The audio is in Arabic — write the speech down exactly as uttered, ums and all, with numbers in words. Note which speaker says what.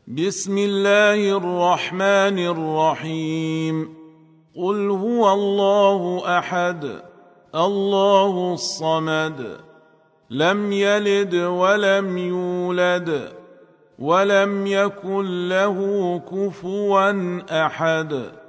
Speaker 1: بسم الله الرحمن الرحيم. قل هو الله أحد الله الصمد لم يلد ولم يولد ولم يكن له كفوا أحد.